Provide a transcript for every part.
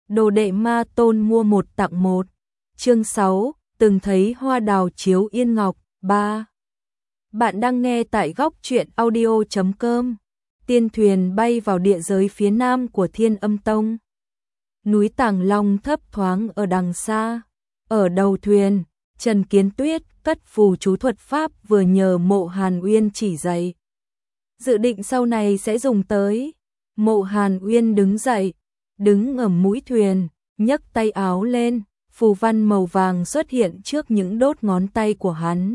Đồ đệ ma tôn mua một tặng một. Chương 6, từng thấy hoa đào chiếu yên ngọc. 3. Bạn đang nghe tại góc truyện audio.com. Tiên thuyền bay vào địa giới phía nam của Thiên Âm Tông. Núi Tàng Long thấp thoáng ở đằng xa. Ở đầu thuyền, Trần Kiến Tuyết cất phù chú thuật pháp vừa nhờ Mộ Hàn Uyên chỉ dạy. Dự định sau này sẽ dùng tới. Mộ Hàn Uyên đứng dậy, đứng ở mũi thuyền, nhấc tay áo lên, phù văn màu vàng xuất hiện trước những đốt ngón tay của hắn.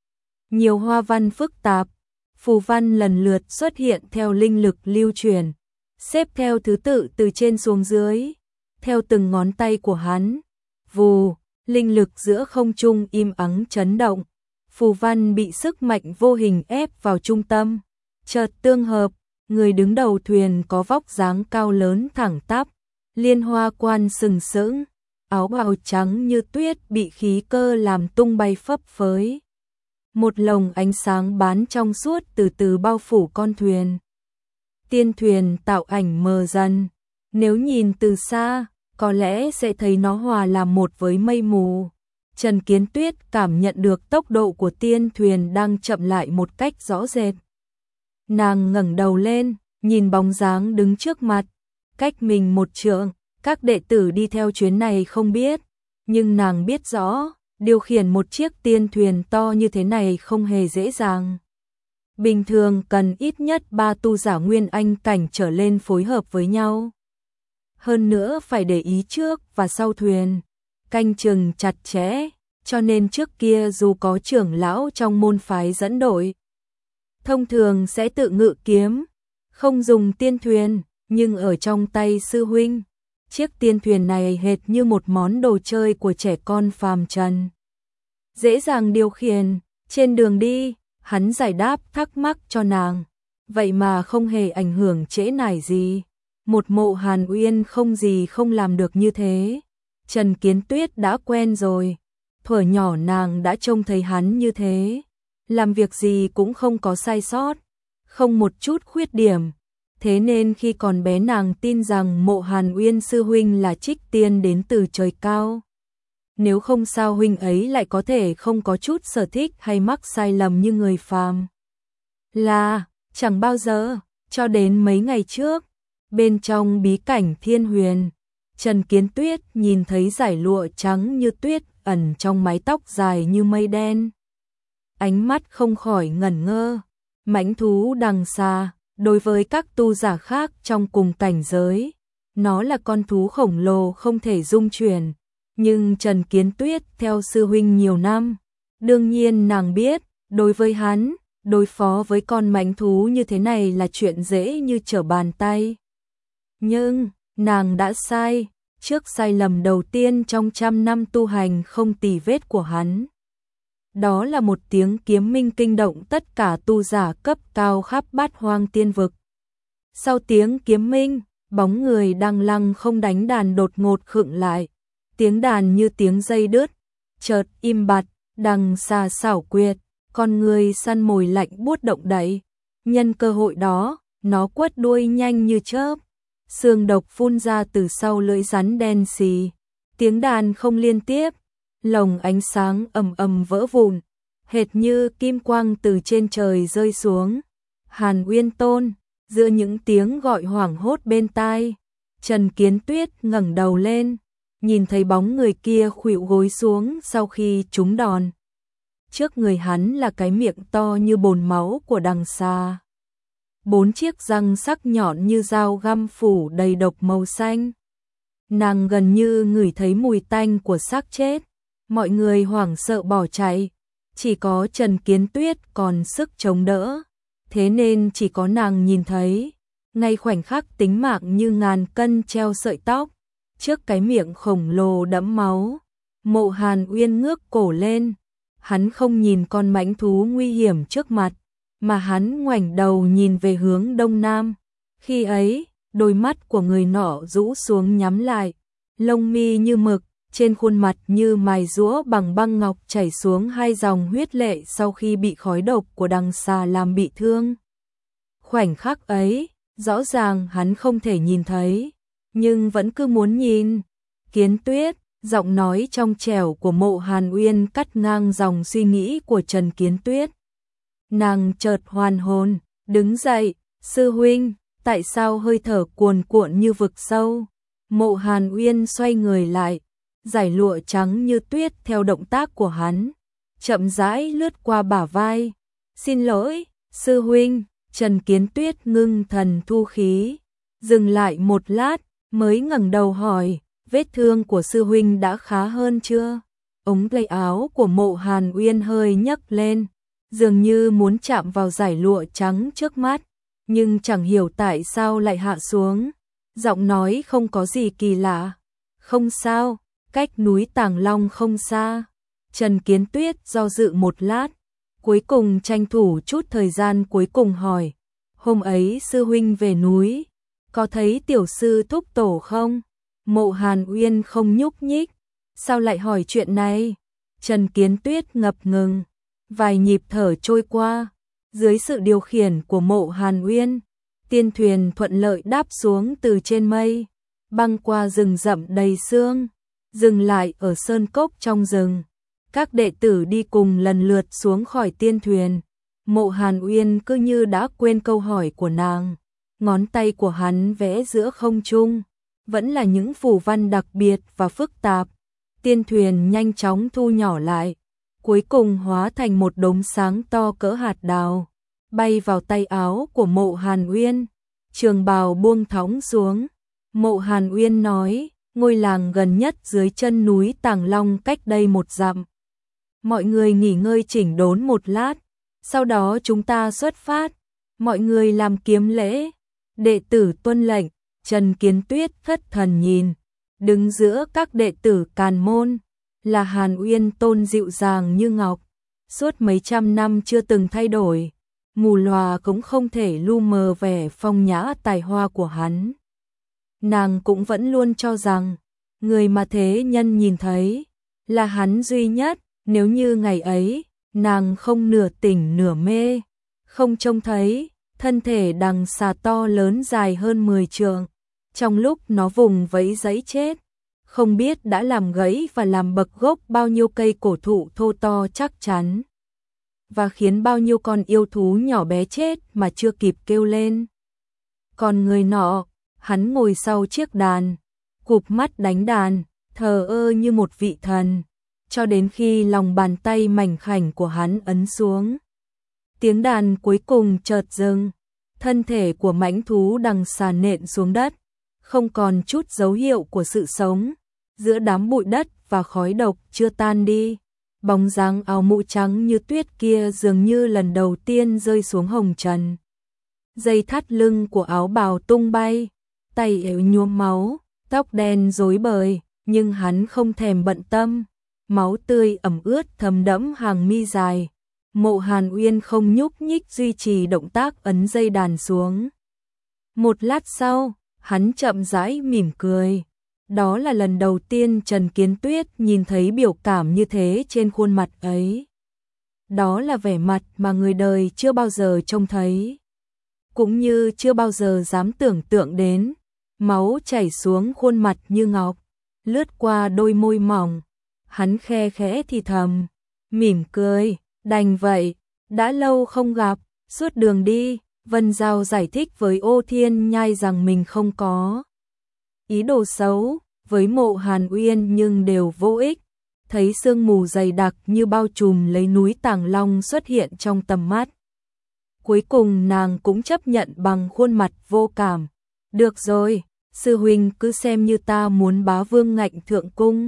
Nhiều hoa văn phức tạp, phù văn lần lượt xuất hiện theo linh lực lưu truyền, xếp theo thứ tự từ trên xuống dưới, theo từng ngón tay của hắn. Vù, linh lực giữa không trung im ắng chấn động, phù văn bị sức mạnh vô hình ép vào trung tâm, chợt tương hợp. Người đứng đầu thuyền có vóc dáng cao lớn thẳng tắp, liên hoa quan sừng sững, áo bào trắng như tuyết bị khí cơ làm tung bay phấp phới. Một lồng ánh sáng bán trong suốt từ từ bao phủ con thuyền. Tiên thuyền tạo ảnh mờ dần, nếu nhìn từ xa, có lẽ sẽ thấy nó hòa làm một với mây mù. Trần Kiến Tuyết cảm nhận được tốc độ của tiên thuyền đang chậm lại một cách rõ rệt. Nàng ngẩng đầu lên, nhìn bóng dáng đứng trước mặt, cách mình một trượng, các đệ tử đi theo chuyến này không biết, nhưng nàng biết rõ, điều khiển một chiếc tiên thuyền to như thế này không hề dễ dàng. Bình thường cần ít nhất 3 tu giả nguyên anh cảnh trở lên phối hợp với nhau. Hơn nữa phải để ý trước và sau thuyền, canh chừng chặt chẽ, cho nên trước kia dù có trưởng lão trong môn phái dẫn đội, thông thường sẽ tự ngự kiếm, không dùng tiên thuyền, nhưng ở trong tay sư huynh, chiếc tiên thuyền này hệt như một món đồ chơi của trẻ con phàm trần. Dễ dàng điều khiển, trên đường đi, hắn giải đáp thắc mắc cho nàng, vậy mà không hề ảnh hưởng trễ nải gì. Một Mộ Hàn Uyên không gì không làm được như thế. Trần Kiến Tuyết đã quen rồi, thuở nhỏ nàng đã trông thấy hắn như thế. Làm việc gì cũng không có sai sót, không một chút khuyết điểm. Thế nên khi còn bé nàng tin rằng Mộ Hàn Uyên sư huynh là trích tiên đến từ trời cao. Nếu không sao huynh ấy lại có thể không có chút sở thích hay mắc sai lầm như người phàm. Chẳng bao giờ, cho đến mấy ngày trước, bên trong bí cảnh Thiên Huyền, Trần Kiến Tuyết nhìn thấy dải lụa trắng như tuyết ẩn trong mái tóc dài như mây đen. Ánh mắt không khỏi ngẩn ngơ, mãnh thú đằng xa, đối với các tu giả khác trong cùng cảnh giới, nó là con thú khổng lồ không thể dung chuyển, nhưng Trần Kiến Tuyết theo sư huynh nhiều năm, đương nhiên nàng biết, đối với hắn, đối phó với con mãnh thú như thế này là chuyện dễ như trở bàn tay. Nhưng, nàng đã sai, trước sai lầm đầu tiên trong 100 năm tu hành không tì vết của hắn. Đó là một tiếng kiếm minh kinh động tất cả tu giả cấp cao khắp Bát Hoang Tiên Vực. Sau tiếng kiếm minh, bóng người đang lăng không đánh đàn đột ngột khựng lại. Tiếng đàn như tiếng dây đứt, chợt im bặt, đằng xa xảo quyệt, con người săn mồi lạnh buốt động đậy. Nhân cơ hội đó, nó quất đuôi nhanh như chớp, xương độc phun ra từ sau lưỡi rắn đen xì. Tiếng đàn không liên tiếp, lồng ánh sáng ầm ầm vỡ vụn, hệt như kim quang từ trên trời rơi xuống. Hàn Uyên Tôn, giữa những tiếng gọi hoảng hốt bên tai, Trần Kiến Tuyết ngẩng đầu lên, nhìn thấy bóng người kia khuỵu gối xuống sau khi trúng đòn. Trước người hắn là cái miệng to như bồn máu của đằng xa. 4 chiếc răng sắc nhọn như dao găm phủ đầy độc màu xanh. Nàng gần như ngửi thấy mùi tanh của xác chết. Mọi người hoảng sợ bỏ chạy, chỉ có Trần Kiến Tuyết còn sức chống đỡ, thế nên chỉ có nàng nhìn thấy, ngay khoảnh khắc tính mạng như ngàn cân treo sợi tóc, trước cái miệng khổng lồ đẫm máu. Mộ Hàn Uyên ngước cổ lên, hắn không nhìn con mãnh thú nguy hiểm trước mặt, mà hắn ngoảnh đầu nhìn về hướng đông nam. Khi ấy, đôi mắt của người nọ rũ xuống nhắm lại, lông mi như mực, trên khuôn mặt như mài giũa bằng băng ngọc chảy xuống 2 dòng huyết lệ sau khi bị khói độc của đằng xà làm bị thương. Khoảnh khắc ấy, rõ ràng hắn không thể nhìn thấy, nhưng vẫn cứ muốn nhìn. Kiến Tuyết, giọng nói trong trẻo của Mộ Hàn Uyên cắt ngang dòng suy nghĩ của Trần Kiến Tuyết. Nàng chợt hoàn hồn, đứng dậy, sư huynh, tại sao hơi thở cuồn cuộn như vực sâu? Mộ Hàn Uyên xoay người lại, giải lụa trắng như tuyết theo động tác của hắn, chậm rãi lướt qua bả vai. Xin lỗi, sư huynh. Trần Kiến Tuyết ngưng thần thu khí, dừng lại một lát, mới ngẩng đầu hỏi, vết thương của sư huynh đã khá hơn chưa? Ống tay áo của Mộ Hàn Uyên hơi nhấc lên, dường như muốn chạm vào dải lụa trắng trước mắt, nhưng chẳng hiểu tại sao lại hạ xuống. Giọng nói không có gì kỳ lạ. Không sao, cách núi Tàng Long không xa. Trần Kiến Tuyết do dự một lát, cuối cùng tranh thủ chút thời gian cuối cùng hỏi, hôm ấy sư huynh về núi, có thấy tiểu sư thúc tổ không? Mộ Hàn Uyên không nhúc nhích, sao lại hỏi chuyện này? Trần Kiến Tuyết ngập ngừng, vài nhịp thở trôi qua, dưới sự điều khiển của Mộ Hàn Uyên, tiên thuyền thuận lợi đáp xuống từ trên mây, băng qua rừng rậm đầy sương, dừng lại ở sơn cốc trong rừng. Các đệ tử đi cùng lần lượt xuống khỏi tiên thuyền. Mộ Hàn Uyên cứ như đã quên câu hỏi của nàng. Ngón tay của hắn vẽ giữa không trung, vẫn là những phù văn đặc biệt và phức tạp. Tiên thuyền nhanh chóng thu nhỏ lại, cuối cùng hóa thành một đốm sáng to cỡ hạt đào, bay vào tay áo của Mộ Hàn Uyên. Trường bào buông thõng xuống. Mộ Hàn Uyên nói, ngôi làng gần nhất dưới chân núi Tàng Long cách đây 1 dặm. Mọi người nghỉ ngơi chỉnh đốn một lát, sau đó chúng ta xuất phát. Mọi người làm kiếm lễ. Đệ tử tuân lệnh. Trần Kiến Tuyết thất thần nhìn, đứng giữa các đệ tử Càn Môn, là Hàn Uyên Tôn dịu dàng như ngọc, suốt mấy trăm năm chưa từng thay đổi, mù lòa cũng không thể lu mờ vẻ phong nhã tài hoa của hắn. Nàng cũng vẫn luôn cho rằng, người mà thế nhân nhìn thấy, là hắn duy nhất. Nếu như ngày ấy, nàng không nửa tỉnh nửa mê, không trông thấy, thân thể đằng xà to lớn dài hơn 10 trượng, trong lúc nó vùng vẫy giấy chết, không biết đã làm gãy và làm bật gốc bao nhiêu cây cổ thụ thô to chắc chắn, và khiến bao nhiêu con yêu thú nhỏ bé chết mà chưa kịp kêu lên. Còn người nọ, hắn ngồi sau chiếc đàn, cụp mắt đánh đàn, thờ ơ như một vị thần, cho đến khi lòng bàn tay mảnh khảnh của hắn ấn xuống. Tiếng đàn cuối cùng chợt dừng, thân thể của mãnh thú đằng xà nện xuống đất, không còn chút dấu hiệu của sự sống. Giữa đám bụi đất và khói độc chưa tan đi, bóng dáng áo mũ trắng như tuyết kia dường như lần đầu tiên rơi xuống hồng trần. Dây thắt lưng của áo bào tung bay, tay áo nhuốm máu, tóc đen rối bời, nhưng hắn không thèm bận tâm. Máu tươi ẩm ướt thấm đẫm hàng mi dài. Mộ Hàn Uyên không nhúc nhích duy trì động tác ấn dây đàn xuống. Một lát sau, hắn chậm rãi mỉm cười. Đó là lần đầu tiên Trần Kiến Tuyết nhìn thấy biểu cảm như thế trên khuôn mặt ấy. Đó là vẻ mặt mà người đời chưa bao giờ trông thấy, cũng như chưa bao giờ dám tưởng tượng đến. Máu chảy xuống khuôn mặt như ngọc, lướt qua đôi môi mỏng. Hắn khe khẽ thì thầm, mỉm cười, đành vậy, đã lâu không gặp. Suốt đường đi, Vân Giao giải thích với Ô Thiên Nhai rằng mình không có ý đồ xấu với Mộ Hàn Uyên, nhưng đều vô ích. Thấy sương mù dày đặc như bao trùm lấy núi Tàng Long xuất hiện trong tầm mắt, cuối cùng nàng cũng chấp nhận bằng khuôn mặt vô cảm. Được rồi, sư huynh cứ xem như ta muốn bá vương ngạnh thượng cung.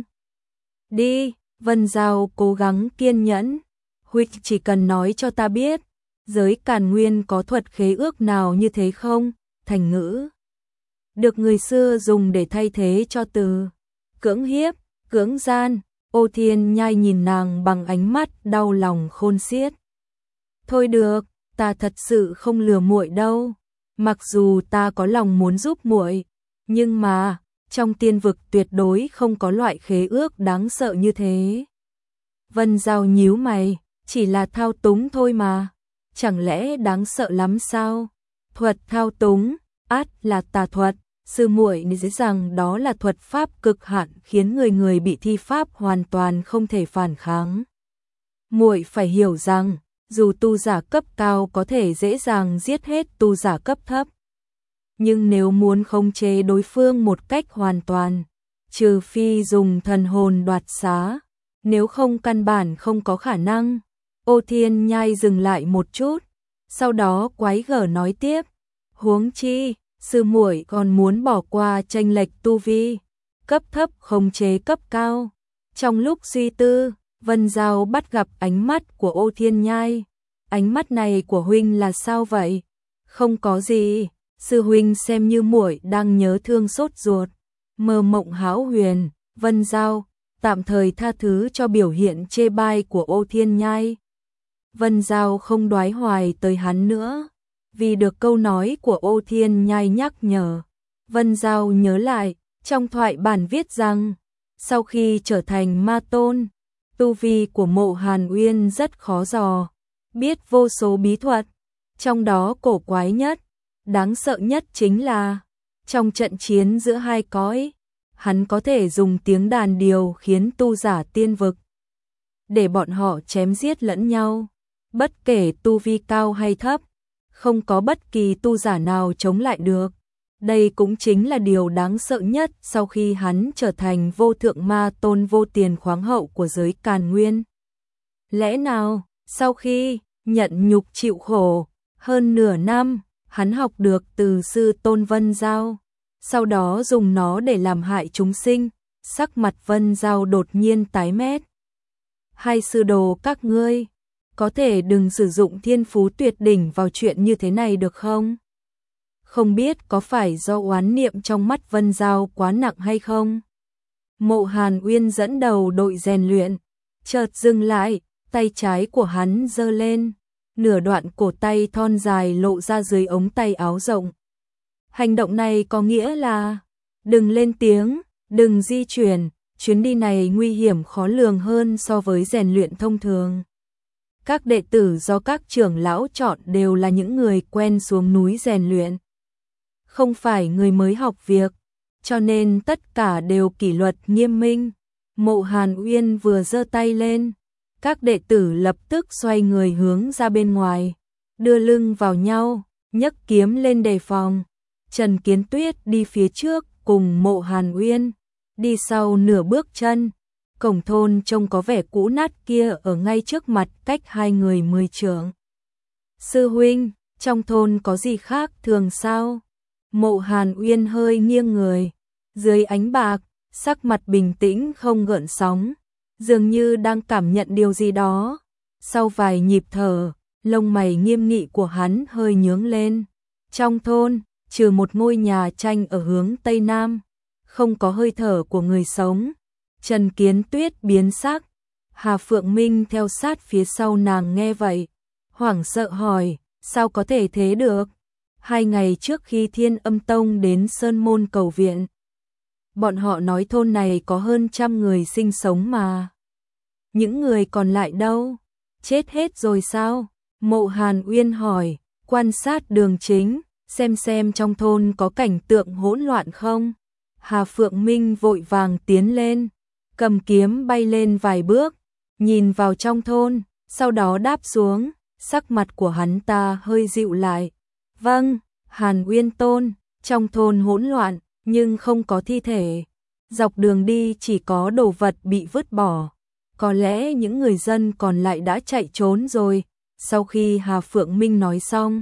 Đi. Vân Giao cố gắng kiên nhẫn. Huynh chỉ cần nói cho ta biết, giới Càn Nguyên có thuật khế ước nào như thế không? Thành ngữ được người xưa dùng để thay thế cho từ cưỡng hiếp, cưỡng gian. Ô Thiên Nhai nhìn nàng bằng ánh mắt đau lòng khôn xiết. Thôi được, ta thật sự không lừa muội đâu. Mặc dù ta có lòng muốn giúp muội, nhưng mà trong tiên vực tuyệt đối không có loại khế ước đáng sợ như thế. Vân Giao nhíu mày, chỉ là thao túng thôi mà, chẳng lẽ đáng sợ lắm sao? Thuật thao túng, ắt là tà thuật, Sư muội nên dễ rằng đó là thuật pháp cực hạn khiến người người bị thi pháp hoàn toàn không thể phản kháng. Muội phải hiểu rằng, dù tu giả cấp cao có thể dễ dàng giết hết tu giả cấp thấp, nhưng nếu muốn khống chế đối phương một cách hoàn toàn, trừ phi dùng thần hồn đoạt xá, nếu không căn bản không có khả năng. Ô Thiên Nhai dừng lại một chút, sau đó quái gở nói tiếp, huống chi, sư muội còn muốn bỏ qua chênh lệch tu vi, cấp thấp khống chế cấp cao. Trong lúc suy tư, Vân Giao bắt gặp ánh mắt của Ô Thiên Nhai. Ánh mắt này của huynh là sao vậy? Không có gì, sư huynh xem như muội đang nhớ thương sốt ruột. Mơ mộng hão huyền, Vân Giao tạm thời tha thứ cho biểu hiện chê bai của Ô Thiên Nhai. Vân Giao không đoái hoài tới hắn nữa, vì được câu nói của Ô Thiên Nhai nhắc nhở. Vân Giao nhớ lại, trong thoại bản viết rằng, sau khi trở thành ma tôn, tu vi của Mộ Hàn Uyên rất khó dò, biết vô số bí thuật, trong đó cổ quái nhất, đáng sợ nhất chính là, trong trận chiến giữa hai cõi, hắn có thể dùng tiếng đàn điều khiến tu giả tiên vực, để bọn họ chém giết lẫn nhau, bất kể tu vi cao hay thấp, không có bất kỳ tu giả nào chống lại được. Đây cũng chính là điều đáng sợ nhất sau khi hắn trở thành vô thượng ma tôn vô tiền khoáng hậu của giới Càn Nguyên. Lẽ nào, sau khi nhận nhục chịu khổ, hơn nửa năm, hắn học được từ sư tôn Vân Giao, sau đó dùng nó để làm hại chúng sinh, sắc mặt Vân Giao đột nhiên tái mét. Hai sư đồ các ngươi, có thể đừng sử dụng thiên phú tuyệt đỉnh vào chuyện như thế này được không? Không biết có phải do oán niệm trong mắt Vân Giao quá nặng hay không? Mộ Hàn Uyên dẫn đầu đội rèn luyện, chợt dừng lại, tay trái của hắn giơ lên, nửa đoạn cổ tay thon dài lộ ra dưới ống tay áo rộng. Hành động này có nghĩa là, đừng lên tiếng, đừng di chuyển, chuyến đi này nguy hiểm khó lường hơn so với rèn luyện thông thường. Các đệ tử do các trưởng lão chọn đều là những người quen xuống núi rèn luyện, không phải người mới học việc, cho nên tất cả đều kỷ luật nghiêm minh. Mộ Hàn Uyên vừa giơ tay lên, các đệ tử lập tức xoay người hướng ra bên ngoài, đưa lưng vào nhau, nhấc kiếm lên đề phòng. Trần Kiến Tuyết đi phía trước cùng Mộ Hàn Uyên, đi sau nửa bước chân. Cổng thôn trông có vẻ cũ nát kia ở ngay trước mặt, cách hai người 10 trượng. Sư huynh, trong thôn có gì khác thường sao? Mộ Hàn Uyên hơi nghiêng người, dưới ánh bạc, sắc mặt bình tĩnh không gợn sóng, dường như đang cảm nhận điều gì đó. Sau vài nhịp thở, lông mày nghiêm nghị của hắn hơi nhướng lên. Trong thôn, trừ một ngôi nhà tranh ở hướng tây nam, không có hơi thở của người sống. Trần Kiến Tuyết biến sắc, Hà Phượng Minh theo sát phía sau nàng nghe vậy, hoảng sợ hỏi, sao có thể thế được? 2 ngày trước khi Thiên Âm Tông đến Sơn Môn cầu viện, bọn họ nói thôn này có hơn 100 người sinh sống mà. Những người còn lại đâu? Chết hết rồi sao? Mộ Hàn Uyên hỏi, quan sát đường chính, xem trong thôn có cảnh tượng hỗn loạn không? Hà Phượng Minh vội vàng tiến lên, cầm kiếm bay lên vài bước, nhìn vào trong thôn, sau đó đáp xuống, sắc mặt của hắn ta hơi dịu lại. Vâng, Hàn Uyên Tôn, trong thôn hỗn loạn, nhưng không có thi thể. Dọc đường đi chỉ có đồ vật bị vứt bỏ. Có lẽ những người dân còn lại đã chạy trốn rồi. Sau khi Hà Phượng Minh nói xong,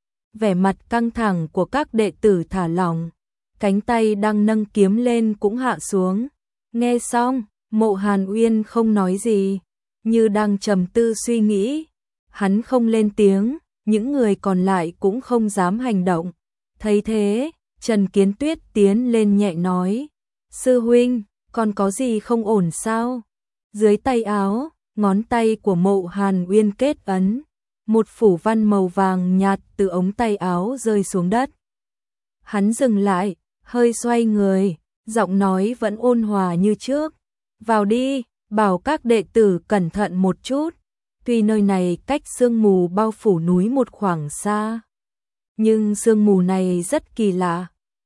vẻ mặt căng thẳng của các đệ tử thả lỏng, cánh tay đang nâng kiếm lên cũng hạ xuống. Nghe xong, Mộ Hàn Uyên không nói gì, như đang trầm tư suy nghĩ. Hắn không lên tiếng, những người còn lại cũng không dám hành động. Thấy thế, Trần Kiến Tuyết tiến lên nhẹ nói, sư huynh, còn có gì không ổn sao? Dưới tay áo, ngón tay của Mộ Hàn Uyên kết ấn, một phủ văn màu vàng nhạt từ ống tay áo rơi xuống đất. Hắn dừng lại, hơi xoay người, giọng nói vẫn ôn hòa như trước. Vào đi, bảo các đệ tử cẩn thận một chút. Tuy nơi này cách sương mù bao phủ núi một khoảng xa, nhưng sương mù này rất kỳ lạ.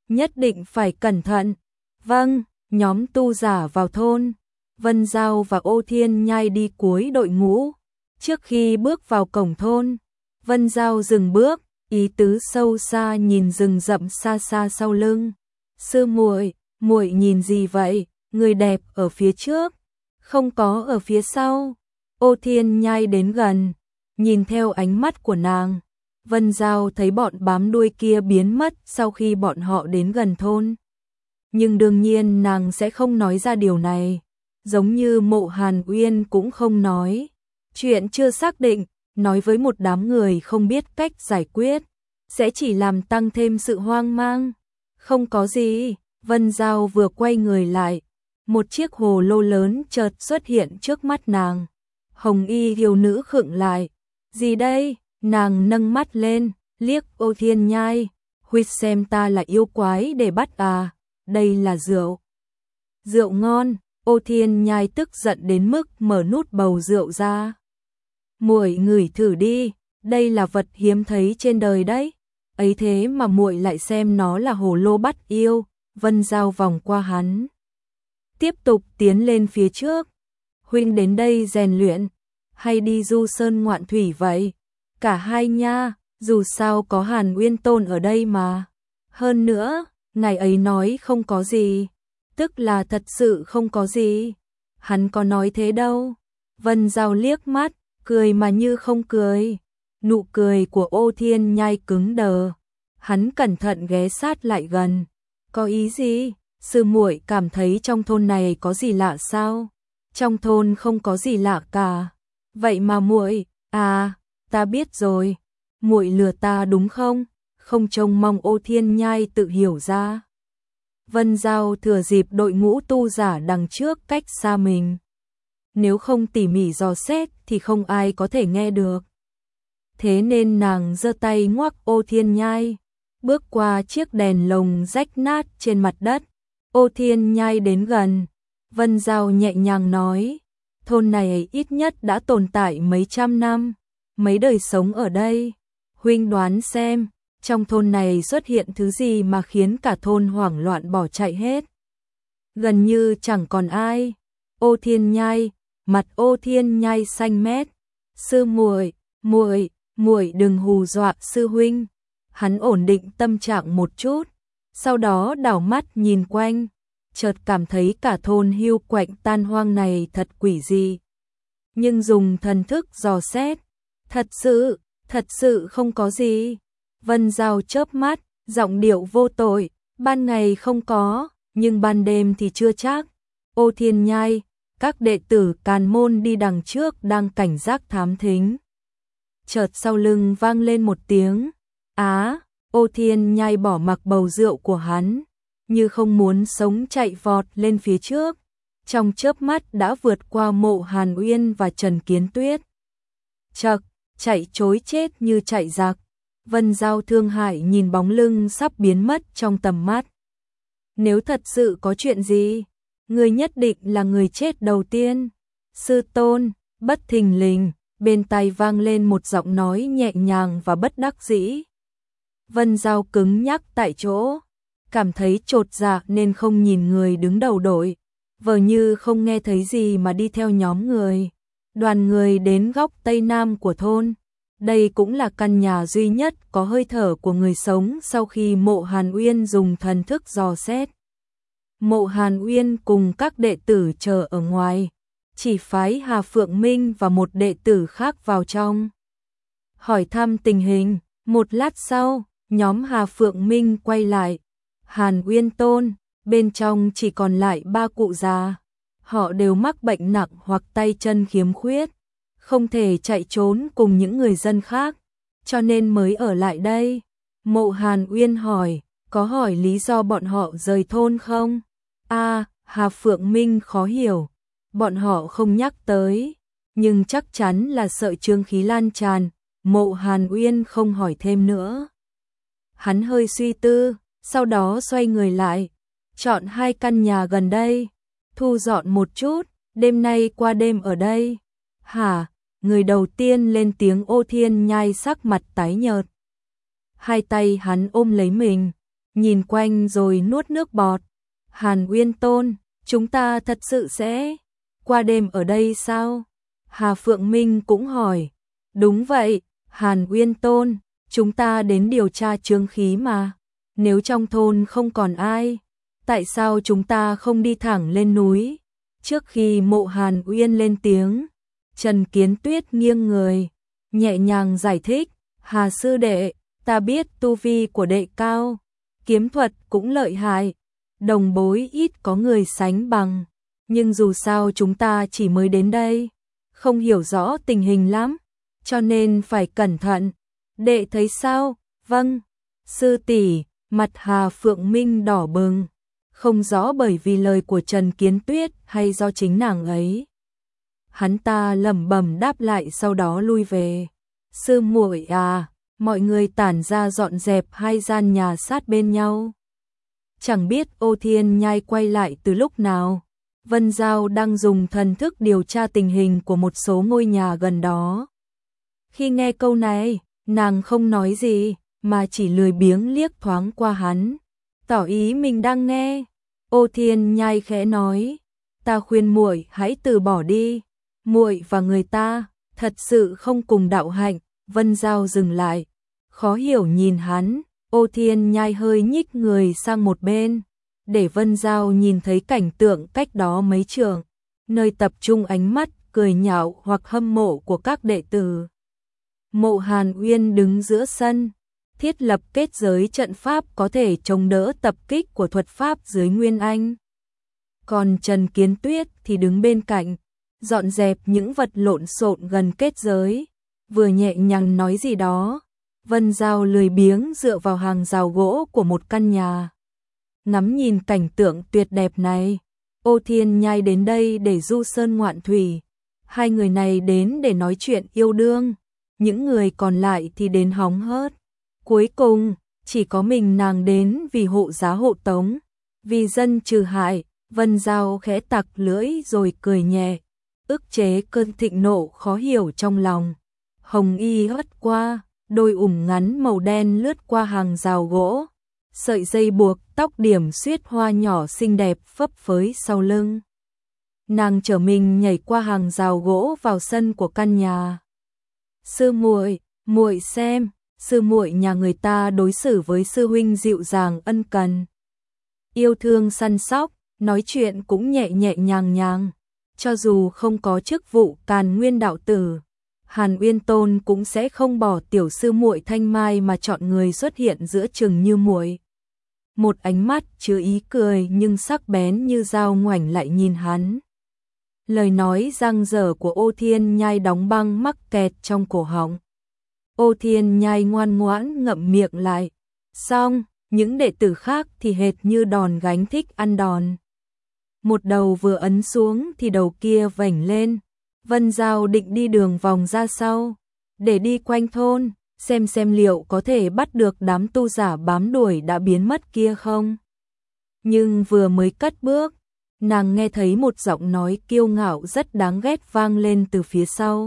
nhất định phải cẩn thận. Vâng, nhóm tu giả vào thôn. Vân Giao và Ô Thiên Nhai đi cuối đội ngũ. Trước khi bước vào cổng thôn, Vân Giao dừng bước, ý tứ sâu xa nhìn rừng rậm xa xa sau lưng. Sư muội, muội nhìn gì vậy? Người đẹp ở phía trước, không có ở phía sau. Ô Thiên Nhai đến gần, nhìn theo ánh mắt của nàng. Vân Giao thấy bọn bám đuôi kia biến mất sau khi bọn họ đến gần thôn. Nhưng đương nhiên nàng sẽ không nói ra điều này, giống như Mộ Hàn Uyên cũng không nói. Chuyện chưa xác định, nói với một đám người không biết cách giải quyết, sẽ chỉ làm tăng thêm sự hoang mang. Không có gì, Vân Giao vừa quay người lại, một chiếc hồ lô lớn chợt xuất hiện trước mắt nàng. Hồng y thiếu nữ khựng lại. Gì đây? Nàng nâng mắt lên, liếc Ô Thiên Nhai. Huyết xem ta là yêu quái để bắt à? Đây là rượu. Rượu ngon. Ô Thiên Nhai tức giận đến mức mở nút bầu rượu ra. Muội ngửi thử đi, đây là vật hiếm thấy trên đời đấy. Ấy thế mà muội lại xem nó là hồ lô bắt yêu. Vân Giao vòng qua hắn, tiếp tục tiến lên phía trước. Huynh đến đây rèn luyện, hay đi du sơn ngoạn thủy vậy? Cả hai nha, dù sao có Hàn Uyên Tôn ở đây mà. Hơn nữa, ngày ấy nói không có gì, tức là thật sự không có gì. Hắn có nói thế đâu. Vân Giao liếc mắt, cười mà như không cười. Nụ cười của Ô Thiên Nhai cứng đờ. Hắn cẩn thận ghé sát lại gần. Có ý gì? Sư muội cảm thấy trong thôn này có gì lạ sao? Trong thôn không có gì lạ cả. Vậy mà muội, ta biết rồi. Muội lừa ta đúng không? Không trông mong Ô Thiên Nhai tự hiểu ra. Vân Giao thừa dịp đội ngũ tu giả đằng trước cách xa mình. Nếu không tỉ mỉ dò xét thì không ai có thể nghe được. Thế nên nàng giơ tay ngoắc Ô Thiên Nhai, bước qua chiếc đèn lồng rách nát trên mặt đất. Ô Thiên Nhai đến gần. Vân Giao nhẹ nhàng nói, thôn này ít nhất đã tồn tại mấy trăm năm, mấy đời sống ở đây. Huynh đoán xem, trong thôn này xuất hiện thứ gì mà khiến cả thôn hoảng loạn bỏ chạy hết. Gần như chẳng còn ai. Ô Thiên Nhai, mặt Ô Thiên Nhai xanh mét. Sư muội, muội đừng hù dọa sư huynh. Hắn ổn định tâm trạng một chút, sau đó đảo mắt nhìn quanh, chợt cảm thấy cả thôn hiu quạnh tan hoang này thật quỷ dị. Nhưng dùng thần thức dò xét, thật sự không có gì. Vân Giao chớp mắt, giọng điệu vô tội, ban ngày không có, nhưng ban đêm thì chưa chắc. Ô Thiên Nhai, các đệ tử Càn Môn đi đằng trước đang cảnh giác thám thính. Chợt sau lưng vang lên một tiếng, Ô Thiên Nhai bỏ mặc bầu rượu của hắn, như không muốn sống chạy vọt lên phía trước. Trong chớp mắt đã vượt qua Mộ Hàn Uyên và Trần Kiến Tuyết. Chậc, chạy trối chết như chạy giặc. Vân Giao thương hại nhìn bóng lưng sắp biến mất trong tầm mắt. Nếu thật sự có chuyện gì, người nhất định là người chết đầu tiên. Sư tôn, bất thình lình, bên tai vang lên một giọng nói nhẹ nhàng và bất đắc dĩ. Vân Giao cứng nhắc tại chỗ, cảm thấy chột dạ nên không nhìn người đứng đầu đội, vờ như không nghe thấy gì mà đi theo nhóm người. Đoàn người đến góc tây nam của thôn. Đây cũng là căn nhà duy nhất có hơi thở của người sống sau khi Mộ Hàn Uyên dùng thần thức dò xét. Mộ Hàn Uyên cùng các đệ tử chờ ở ngoài, chỉ phái Hà Phượng Minh và một đệ tử khác vào trong. Hỏi thăm tình hình, một lát sau, nhóm Hà Phượng Minh quay lại. Hàn Uyên Tôn, bên trong chỉ còn lại 3 cụ già. Họ đều mắc bệnh nặng hoặc tay chân khiếm khuyết, không thể chạy trốn cùng những người dân khác, cho nên mới ở lại đây. Mộ Hàn Uyên hỏi, có hỏi lý do bọn họ rời thôn không? Hà Phượng Minh khó hiểu, bọn họ không nhắc tới, nhưng chắc chắn là sợ trương khí lan tràn. Mộ Hàn Uyên không hỏi thêm nữa. Hắn hơi suy tư, sau đó xoay người lại, chọn 2 căn nhà gần đây, thu dọn một chút, đêm nay qua đêm ở đây. Hả? Người đầu tiên lên tiếng Ô Thiên Nhai sắc mặt tái nhợt. Hai tay hắn ôm lấy mình, nhìn quanh rồi nuốt nước bọt. Hàn Uyên Tôn, chúng ta thật sự sẽ qua đêm ở đây sao? Hà Phượng Minh cũng hỏi. Đúng vậy, Hàn Uyên Tôn, chúng ta đến điều tra chướng khí mà. Nếu trong thôn không còn ai, tại sao chúng ta không đi thẳng lên núi? Trước khi Mộ Hàn Uyên lên tiếng, Trần Kiến Tuyết nghiêng người, nhẹ nhàng giải thích. Hà sư đệ, ta biết tu vi của đệ cao, kiếm thuật cũng lợi hại, đồng bối ít có người sánh bằng. Nhưng dù sao chúng ta chỉ mới đến đây, không hiểu rõ tình hình lắm, cho nên phải cẩn thận. Đệ thấy sao? Vâng, sư tỷ. Mặt Hà Phượng Minh đỏ bừng, không rõ bởi vì lời của Trần Kiến Tuyết hay do chính nàng ấy. Hắn ta lẩm bẩm đáp lại sau đó lui về. Sư muội à, mọi người tản ra dọn dẹp hai gian nhà sát bên nhau. Chẳng biết Ô Thiên Nhai quay lại từ lúc nào. Vân Giao đang dùng thần thức điều tra tình hình của một số ngôi nhà gần đó. Khi nghe câu này, nàng không nói gì, mà chỉ lười biếng liếc thoáng qua hắn, tỏ ý mình đang nghe. Ô Thiên Nhai khẽ nói, ta khuyên muội hãy từ bỏ đi, muội và người ta thật sự không cùng đạo hạnh. Vân Giao dừng lại, khó hiểu nhìn hắn. Ô Thiên Nhai hơi nhích người sang một bên, để Vân Giao nhìn thấy cảnh tượng cách đó mấy trượng, nơi tập trung ánh mắt cười nhạo hoặc hâm mộ của các đệ tử. Mộ Hàn Uyên đứng giữa sân, thiết lập kết giới trận pháp có thể chống đỡ tập kích của thuật pháp dưới Nguyên Anh. Còn Trần Kiến Tuyết thì đứng bên cạnh, dọn dẹp những vật lộn xộn gần kết giới, vừa nhẹ nhàng nói gì đó. Vân Giao lười biếng dựa vào hàng rào gỗ của một căn nhà, ngắm nhìn cảnh tượng tuyệt đẹp này. Ô Thiên Nhai đến đây để du sơn ngoạn thủy, hai người này đến để nói chuyện yêu đương, những người còn lại thì đến hóng hớt. Cuối cùng, chỉ có mình nàng đến vì hộ giá hộ tống, vì dân trừ hại. Vân Giao khẽ tặc lưỡi rồi cười nhẹ, ức chế cơn thịnh nộ khó hiểu trong lòng. Hồng y hất qua, đôi ủng ngắn màu đen lướt qua hàng rào gỗ, sợi dây buộc tóc điểm xuyết hoa nhỏ xinh đẹp phấp phới sau lưng. Nàng trở mình nhảy qua hàng rào gỗ vào sân của căn nhà. Sư muội, muội xem, sư muội nhà người ta đối xử với sư huynh dịu dàng ân cần, yêu thương săn sóc, nói chuyện cũng nhẹ nhẹ nhàng nhàng, cho dù không có chức vụ Càn Nguyên đạo tử, Hàn Uyên Tôn cũng sẽ không bỏ tiểu sư muội thanh mai mà chọn người xuất hiện giữa chừng như muội. Một ánh mắt chứa ý cười nhưng sắc bén như dao ngoảnh lại nhìn hắn. Lời nói giang dở của Ô Thiên Nhai đóng băng mắc kẹt trong cổ họng. Ô Thiên Nhai ngoan ngoãn ngậm miệng lại. Xong, những đệ tử khác thì hệt như đòn gánh thích ăn đòn. Một đầu vừa ấn xuống thì đầu kia vảnh lên. Vân Giao định đi đường vòng ra sau, để đi quanh thôn, xem liệu có thể bắt được đám tu giả bám đuổi đã biến mất kia không. Nhưng vừa mới cất bước, nàng nghe thấy một giọng nói kiêu ngạo rất đáng ghét vang lên từ phía sau.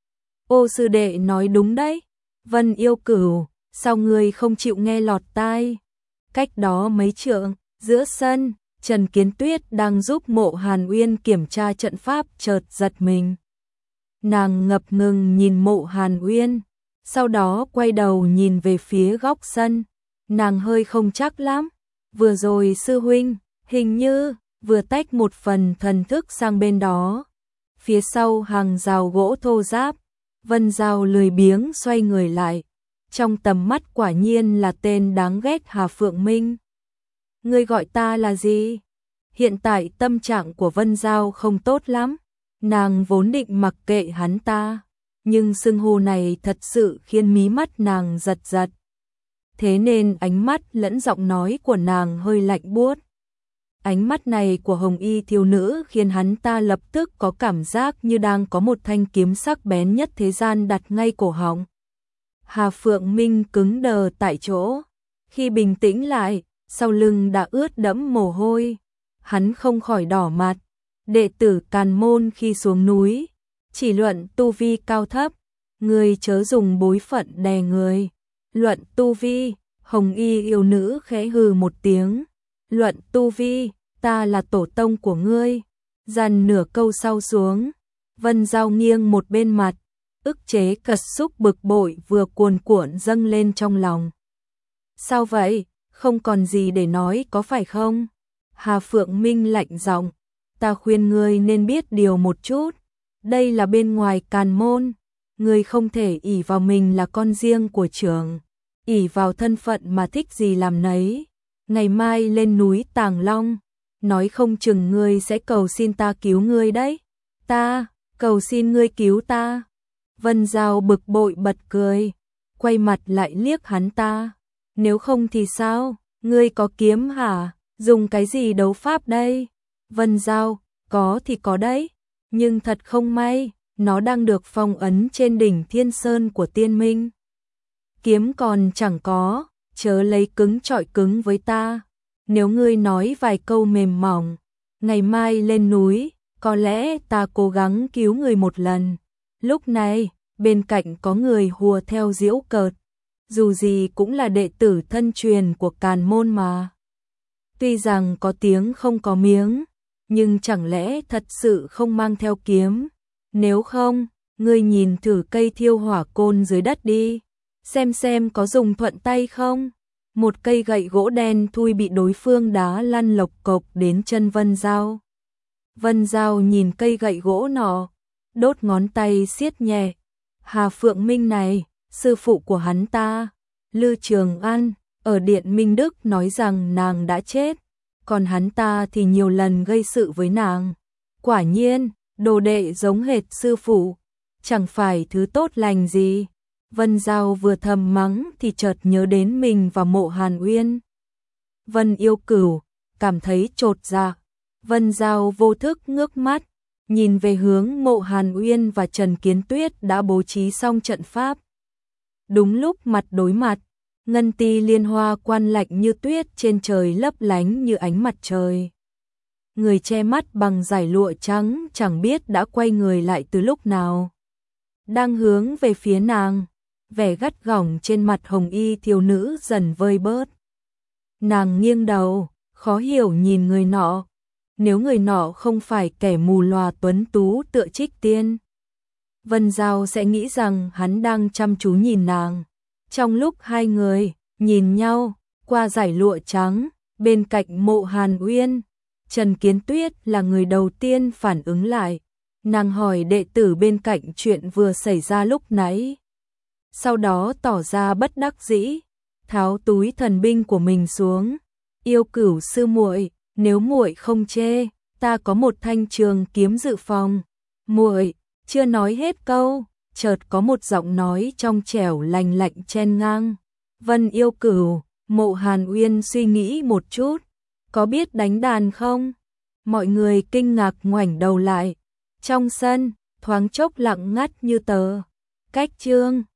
Ô sư đệ nói đúng đấy, Vân Yêu Cửu, sao ngươi không chịu nghe lọt tai? Cách đó mấy trượng, giữa sân, Trần Kiến Tuyết đang giúp Mộ Hàn Uyên kiểm tra trận pháp chợt giật mình. Nàng ngập ngừng nhìn Mộ Hàn Uyên, sau đó quay đầu nhìn về phía góc sân. Nàng hơi không chắc lắm, vừa rồi sư huynh, hình như, vừa tách một phần thần thức sang bên đó. Phía sau hàng rào gỗ thô ráp, Vân Giao lười biếng xoay người lại. Trong tầm mắt quả nhiên là tên đáng ghét Hà Phượng Minh. Ngươi gọi ta là gì? Hiện tại tâm trạng của Vân Giao không tốt lắm. Nàng vốn định mặc kệ hắn ta, nhưng xưng hô này thật sự khiến mí mắt nàng giật giật. Thế nên ánh mắt lẫn giọng nói của nàng hơi lạnh buốt. Ánh mắt này của hồng y thiếu nữ khiến hắn ta lập tức có cảm giác như đang có một thanh kiếm sắc bén nhất thế gian đặt ngay cổ họng. Hà Phượng Minh cứng đờ tại chỗ. Khi bình tĩnh lại, sau lưng đã ướt đẫm mồ hôi. Hắn không khỏi đỏ mặt. Đệ tử Càn Môn khi xuống núi, chỉ luận tu vi cao thấp, người chớ dùng bối phận đè người. Luận tu vi, Hồng y yêu nữ khẽ hừ một tiếng, luận tu vi, ta là tổ tông của ngươi. Dằn nửa câu sau xuống, Vân Giao nghiêng một bên mặt, ức chế cật xúc bực bội vừa cuồn cuộn dâng lên trong lòng. Sao vậy, không còn gì để nói có phải không? Hà Phượng Minh lạnh giọng, ta khuyên ngươi nên biết điều một chút, đây là bên ngoài Càn Môn, ngươi không thể ỷ vào mình là con riêng của trưởng, ỷ vào thân phận mà thích gì làm nấy. Ngày mai lên núi Tàng Long, nói không chừng ngươi sẽ cầu xin ta cứu ngươi đấy. Ta, cầu xin ngươi cứu ta. Vân Giao bực bội bật cười, quay mặt lại liếc hắn ta. Nếu không thì sao, ngươi có kiếm hả? Dùng cái gì đấu pháp đây? Vân Giao, có thì có đấy, nhưng thật không may, nó đang được phong ấn trên đỉnh Thiên Sơn của Tiên Minh. Kiếm còn chẳng có, chớ lấy cứng chọi cứng với ta. Nếu ngươi nói vài câu mềm mỏng, ngày mai lên núi, có lẽ ta cố gắng cứu người một lần. Lúc này, bên cạnh có người hùa theo giễu cợt, dù gì cũng là đệ tử thân truyền của Càn Môn mà. Tuy rằng có tiếng không có miếng, nhưng chẳng lẽ thật sự không mang theo kiếm? Nếu không, ngươi nhìn thử cây thiêu hỏa côn dưới đất đi, xem có dùng thuận tay không? Một cây gậy gỗ đen thui bị đối phương đá lăn lộc cộc đến chân Vân Giao. Vân Giao nhìn cây gậy gỗ nọ, đốt ngón tay siết nhẹ. Hà Phượng Minh này, sư phụ của hắn ta, Lư Trường An, ở Điện Minh Đức nói rằng nàng đã chết, còn hắn ta thì nhiều lần gây sự với nàng. Quả nhiên, đồ đệ giống hệt sư phụ, chẳng phải thứ tốt lành gì. Vân Giao vừa thầm mắng thì chợt nhớ đến mình và Mộ Hàn Uyên. Vân Yêu Cửu, cảm thấy chột dạ. Vân Giao vô thức ngước mắt, nhìn về hướng Mộ Hàn Uyên và Trần Kiến Tuyết đã bố trí xong trận pháp. Đúng lúc mặt đối mặt, ngân ti liên hoa quan lạnh như tuyết trên trời lấp lánh như ánh mặt trời. Người che mắt bằng dải lụa trắng chẳng biết đã quay người lại từ lúc nào. Đang hướng về phía nàng, vẻ gắt gỏng trên mặt hồng y thiếu nữ dần vơi bớt. Nàng nghiêng đầu, khó hiểu nhìn người nọ. Nếu người nọ không phải kẻ mù lòa tuấn tú tựa Trích Tiên, Vân Giao sẽ nghĩ rằng hắn đang chăm chú nhìn nàng. Trong lúc hai người nhìn nhau qua dải lụa trắng, bên cạnh Mộ Hàn Uyên, Trần Kiến Tuyết là người đầu tiên phản ứng lại. Nàng hỏi đệ tử bên cạnh chuyện vừa xảy ra lúc nãy. Sau đó tỏ ra bất đắc dĩ, tháo túi thần binh của mình xuống. Yêu Cửu sư muội, nếu muội không chê, ta có một thanh trường kiếm dự phòng. Muội, chưa nói hết câu, chợt có một giọng nói trong trẻo lành lạnh chen ngang. Vân Yêu Cửu, Mộ Hàn Uyên suy nghĩ một chút, có biết đánh đàn không? Mọi người kinh ngạc ngoảnh đầu lại. Trong sân, thoáng chốc lặng ngắt như tờ. Cách chương